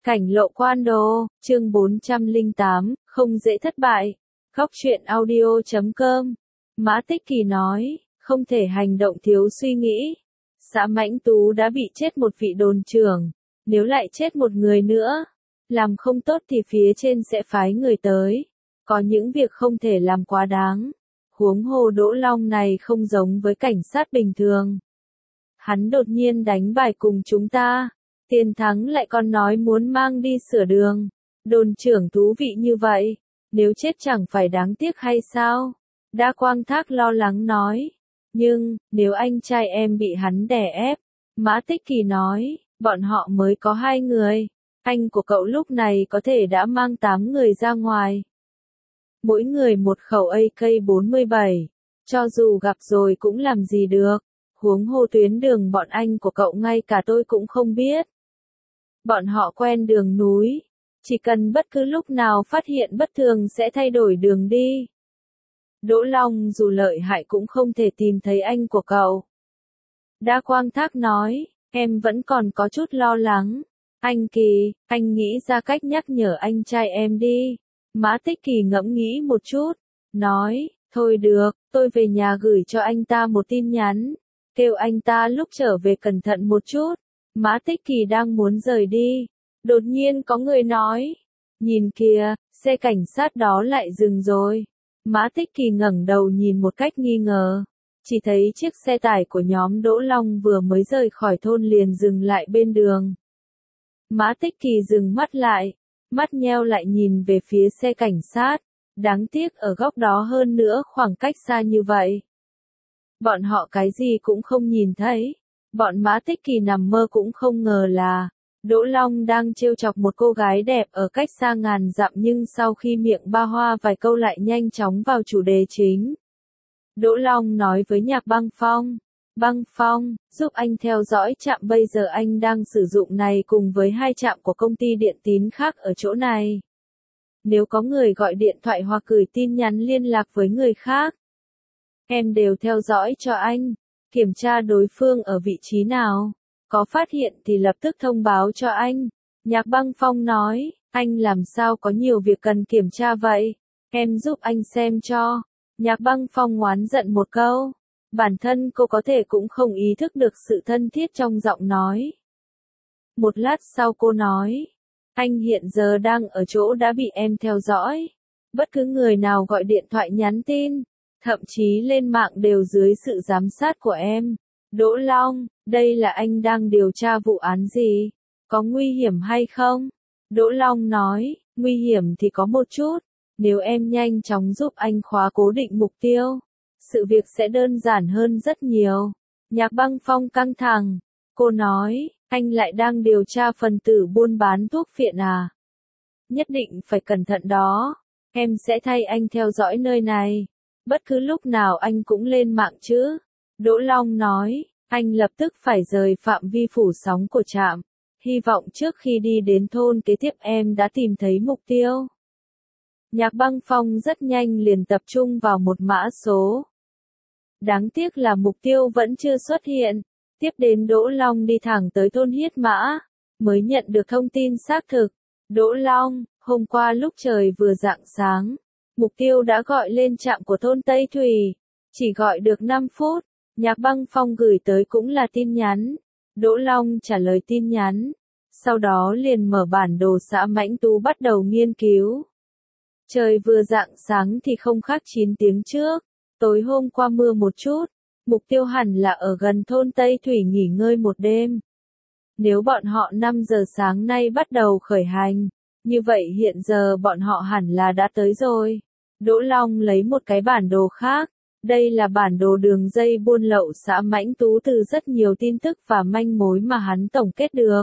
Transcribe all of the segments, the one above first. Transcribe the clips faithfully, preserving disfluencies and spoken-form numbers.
Cảnh lộ quan đồ, chương bốn trăm lẻ tám, không dễ thất bại. Góc truyện audio chấm com. Mã Tích Kỳ nói, không thể hành động thiếu suy nghĩ. Xã Mãnh Tú đã bị chết một vị đồn trưởng, nếu lại chết một người nữa, làm không tốt thì phía trên sẽ phái người tới. Có những việc không thể làm quá đáng. Huống hồ Đỗ Long này không giống với cảnh sát bình thường. Hắn đột nhiên đánh bài cùng chúng ta. Tiền thắng lại còn nói muốn mang đi sửa đường. Đồn trưởng thú vị như vậy, nếu chết chẳng phải đáng tiếc hay sao? Đa Quang Thác lo lắng nói. Nhưng, nếu anh trai em bị hắn đè ép, Mã Tích Kỳ nói, bọn họ mới có hai người. Anh của cậu lúc này có thể đã mang tám người ra ngoài. Mỗi người một khẩu A K bốn mươi bảy, cho dù gặp rồi cũng làm gì được. Huống hồ tuyến đường bọn anh của cậu ngay cả tôi cũng không biết. Bọn họ quen đường núi, chỉ cần bất cứ lúc nào phát hiện bất thường sẽ thay đổi đường đi. Đỗ Long dù lợi hại cũng không thể tìm thấy anh của cậu. Đa Quang Thác nói, em vẫn còn có chút lo lắng. Anh Kỳ, anh nghĩ ra cách nhắc nhở anh trai em đi. Mã Tích Kỳ ngẫm nghĩ một chút, nói, thôi được, tôi về nhà gửi cho anh ta một tin nhắn, kêu anh ta lúc trở về cẩn thận một chút. Mã Tích Kỳ đang muốn rời đi, đột nhiên có người nói, nhìn kìa, xe cảnh sát đó lại dừng rồi. Mã Tích Kỳ ngẩng đầu nhìn một cách nghi ngờ, chỉ thấy chiếc xe tải của nhóm Đỗ Long vừa mới rời khỏi thôn liền dừng lại bên đường. Mã Tích Kỳ dừng mắt lại, mắt nheo lại nhìn về phía xe cảnh sát, đáng tiếc ở góc đó hơn nữa khoảng cách xa như vậy. Bọn họ cái gì cũng không nhìn thấy. Bọn Mã Tích Kỳ nằm mơ cũng không ngờ là, Đỗ Long đang trêu chọc một cô gái đẹp ở cách xa ngàn dặm, nhưng sau khi miệng ba hoa vài câu lại nhanh chóng vào chủ đề chính. Đỗ Long nói với Nhạc Băng Phong, Băng Phong, giúp anh theo dõi trạm bây giờ anh đang sử dụng này cùng với hai trạm của công ty điện tín khác ở chỗ này. Nếu có người gọi điện thoại hoặc gửi tin nhắn liên lạc với người khác, em đều theo dõi cho anh. Kiểm tra đối phương ở vị trí nào, có phát hiện thì lập tức thông báo cho anh. Nhạc Băng Phong nói, anh làm sao có nhiều việc cần kiểm tra vậy, em giúp anh xem cho. Nhạc Băng Phong oán giận một câu, bản thân cô có thể cũng không ý thức được sự thân thiết trong giọng nói. Một lát sau cô nói, anh hiện giờ đang ở chỗ đã bị em theo dõi, bất cứ người nào gọi điện thoại nhắn tin, thậm chí lên mạng đều dưới sự giám sát của em. Đỗ Long, đây là anh đang điều tra vụ án gì? Có nguy hiểm hay không? Đỗ Long nói, nguy hiểm thì có một chút. Nếu em nhanh chóng giúp anh khóa cố định mục tiêu, sự việc sẽ đơn giản hơn rất nhiều. Nhạc Băng Phong căng thẳng. Cô nói, anh lại đang điều tra phần tử buôn bán thuốc phiện à? Nhất định phải cẩn thận đó. Em sẽ thay anh theo dõi nơi này. Bất cứ lúc nào anh cũng lên mạng chứ. Đỗ Long nói, anh lập tức phải rời phạm vi phủ sóng của trạm. Hy vọng trước khi đi đến thôn kế tiếp em đã tìm thấy mục tiêu. Nhạc Băng Phong rất nhanh liền tập trung vào một mã số. Đáng tiếc là mục tiêu vẫn chưa xuất hiện. Tiếp đến Đỗ Long đi thẳng tới thôn Hiết Mã, mới nhận được thông tin xác thực. Đỗ Long, hôm qua lúc trời vừa rạng sáng, mục tiêu đã gọi lên trạm của thôn Tây Thủy, chỉ gọi được năm phút, Nhạc Băng Phong gửi tới cũng là tin nhắn. Đỗ Long trả lời tin nhắn, sau đó liền mở bản đồ xã Mãnh Tú bắt đầu nghiên cứu. Trời vừa rạng sáng thì không khác chín tiếng trước, tối hôm qua mưa một chút, mục tiêu hẳn là ở gần thôn Tây Thủy nghỉ ngơi một đêm. Nếu bọn họ năm giờ sáng nay bắt đầu khởi hành, như vậy hiện giờ bọn họ hẳn là đã tới rồi. Đỗ Long lấy một cái bản đồ khác, đây là bản đồ đường dây buôn lậu xã Mãnh Tú từ rất nhiều tin tức và manh mối mà hắn tổng kết được.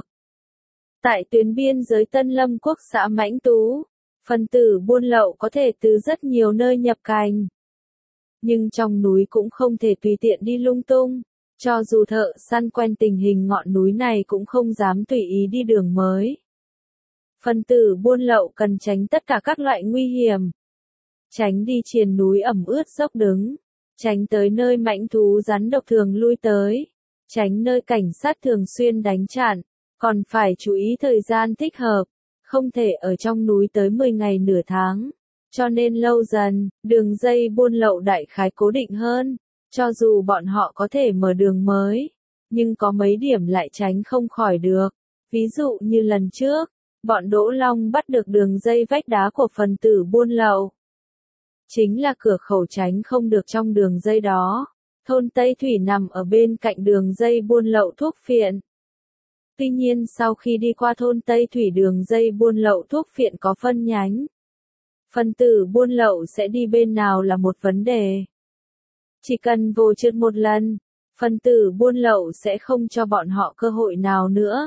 Tại tuyến biên giới Tân Lâm Quốc xã Mãnh Tú, phần tử buôn lậu có thể từ rất nhiều nơi nhập cảnh. Nhưng trong núi cũng không thể tùy tiện đi lung tung, cho dù thợ săn quen tình hình ngọn núi này cũng không dám tùy ý đi đường mới. Phần tử buôn lậu cần tránh tất cả các loại nguy hiểm. Tránh đi triền núi ẩm ướt dốc đứng, tránh tới nơi mãnh thú rắn độc thường lui tới, tránh nơi cảnh sát thường xuyên đánh chặn, Còn phải chú ý thời gian thích hợp, không thể ở trong núi tới mười ngày nửa tháng. Cho nên lâu dần, đường dây buôn lậu đại khái cố định hơn, cho dù bọn họ có thể mở đường mới, nhưng có mấy điểm lại tránh không khỏi được. Ví dụ như lần trước, bọn Đỗ Long bắt được đường dây vách đá của phần tử buôn lậu. Chính là cửa khẩu tránh không được trong đường dây đó. Thôn Tây Thủy nằm ở bên cạnh đường dây buôn lậu thuốc phiện. Tuy nhiên sau khi đi qua thôn Tây Thủy đường dây buôn lậu thuốc phiện có phân nhánh. Phần tử buôn lậu sẽ đi bên nào là một vấn đề. Chỉ cần vô trượt một lần, phần tử buôn lậu sẽ không cho bọn họ cơ hội nào nữa.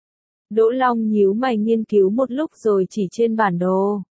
Đỗ Long nhíu mày nghiên cứu một lúc rồi chỉ trên bản đồ.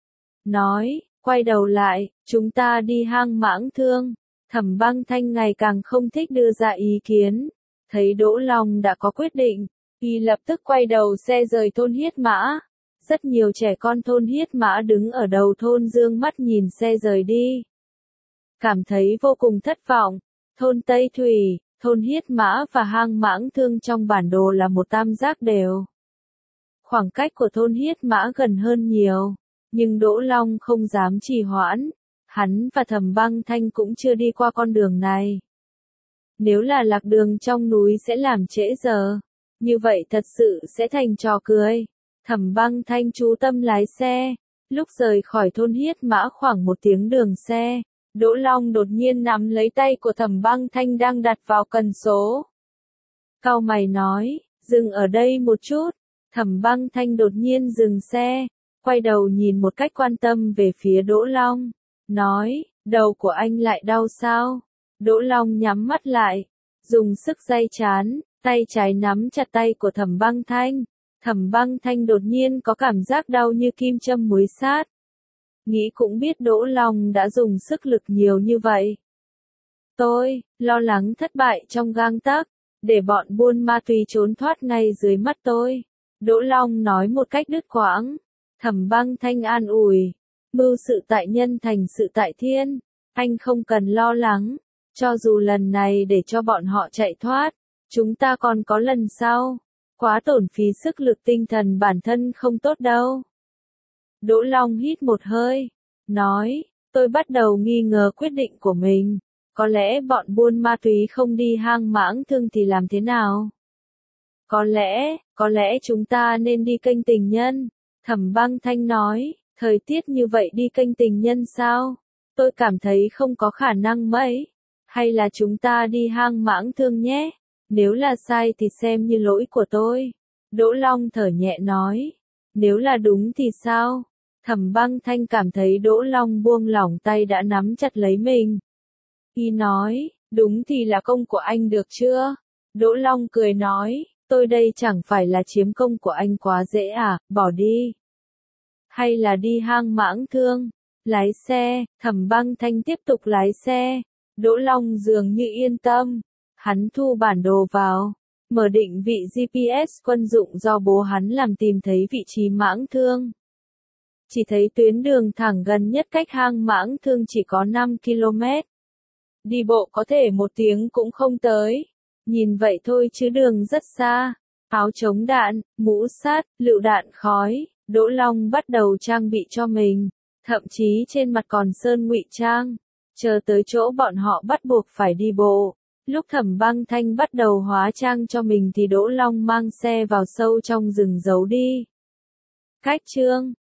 Nói, quay đầu lại, chúng ta đi hang Mãng Thương. Thẩm Băng Thanh ngày càng không thích đưa ra ý kiến. Thấy Đỗ Long đã có quyết định, y lập tức quay đầu xe rời thôn Hiết Mã. Rất nhiều trẻ con thôn Hiết Mã đứng ở đầu thôn dương mắt nhìn xe rời đi. Cảm thấy vô cùng thất vọng. Thôn Tây Thủy, thôn Hiết Mã và hang Mãng Thương trong bản đồ là một tam giác đều. Khoảng cách của thôn Hiết Mã gần hơn nhiều, nhưng Đỗ Long không dám trì hoãn. Hắn và Thẩm Băng Thanh cũng chưa đi qua con đường này. Nếu là lạc đường trong núi sẽ làm trễ giờ. Như vậy thật sự sẽ thành trò cười. Thẩm Băng Thanh chú tâm lái xe. Lúc rời khỏi thôn Hiết Mã khoảng một tiếng đường xe, Đỗ Long đột nhiên nắm lấy tay của Thẩm Băng Thanh đang đặt vào cần số. Cau mày nói, dừng ở đây một chút. Thẩm Băng Thanh đột nhiên dừng xe, quay đầu nhìn một cách quan tâm về phía Đỗ Long. Nói, đầu của anh lại đau sao? Đỗ Long nhắm mắt lại, dùng sức day trán, tay trái nắm chặt tay của Thẩm Băng Thanh. Thẩm Băng Thanh đột nhiên có cảm giác đau như kim châm muối sát. Nghĩ cũng biết Đỗ Long đã dùng sức lực nhiều như vậy. Tôi, lo lắng thất bại trong gang tấc, để bọn buôn ma túy trốn thoát ngay dưới mắt tôi. Đỗ Long nói một cách đứt quãng. Thẩm Băng Thanh an ủi. Mưu sự tại nhân thành sự tại thiên. Anh không cần lo lắng. Cho dù lần này để cho bọn họ chạy thoát, chúng ta còn có lần sau. Quá tổn phí sức lực tinh thần bản thân không tốt đâu. Đỗ Long hít một hơi. Nói, tôi bắt đầu nghi ngờ quyết định của mình. Có lẽ bọn buôn ma túy không đi hang Mãng Thương thì làm thế nào? Có lẽ, có lẽ chúng ta nên đi kênh Tình Nhân. Thẩm Băng Thanh nói, thời tiết như vậy đi kênh Tình Nhân sao? Tôi cảm thấy không có khả năng mấy. Hay là chúng ta đi hang Mãng Thương nhé? Nếu là sai thì xem như lỗi của tôi. Đỗ Long thở nhẹ nói. Nếu là đúng thì sao? Thẩm Băng Thanh cảm thấy Đỗ Long buông lỏng tay đã nắm chặt lấy mình. Y nói, đúng thì là công của anh được chưa? Đỗ Long cười nói, tôi đây chẳng phải là chiếm công của anh quá dễ à, bỏ đi. Hay là đi hang Mãng Thương? Lái xe, Thẩm Băng Thanh tiếp tục lái xe. Đỗ Long dường như yên tâm. Hắn thu bản đồ vào, mở định vị giê pê ét quân dụng do bố hắn làm tìm thấy vị trí Mãng Thương. Chỉ thấy tuyến đường thẳng gần nhất cách hang Mãng Thương chỉ có năm ki lô mét. Đi bộ có thể một tiếng cũng không tới. Nhìn vậy thôi chứ đường rất xa. Áo chống đạn, mũ sắt, lựu đạn khói, Đỗ Long bắt đầu trang bị cho mình. Thậm chí trên mặt còn sơn ngụy trang. Chờ tới chỗ bọn họ bắt buộc phải đi bộ. Lúc Thẩm Băng Thanh bắt đầu hóa trang cho mình thì Đỗ Long mang xe vào sâu trong rừng giấu đi. Cách chương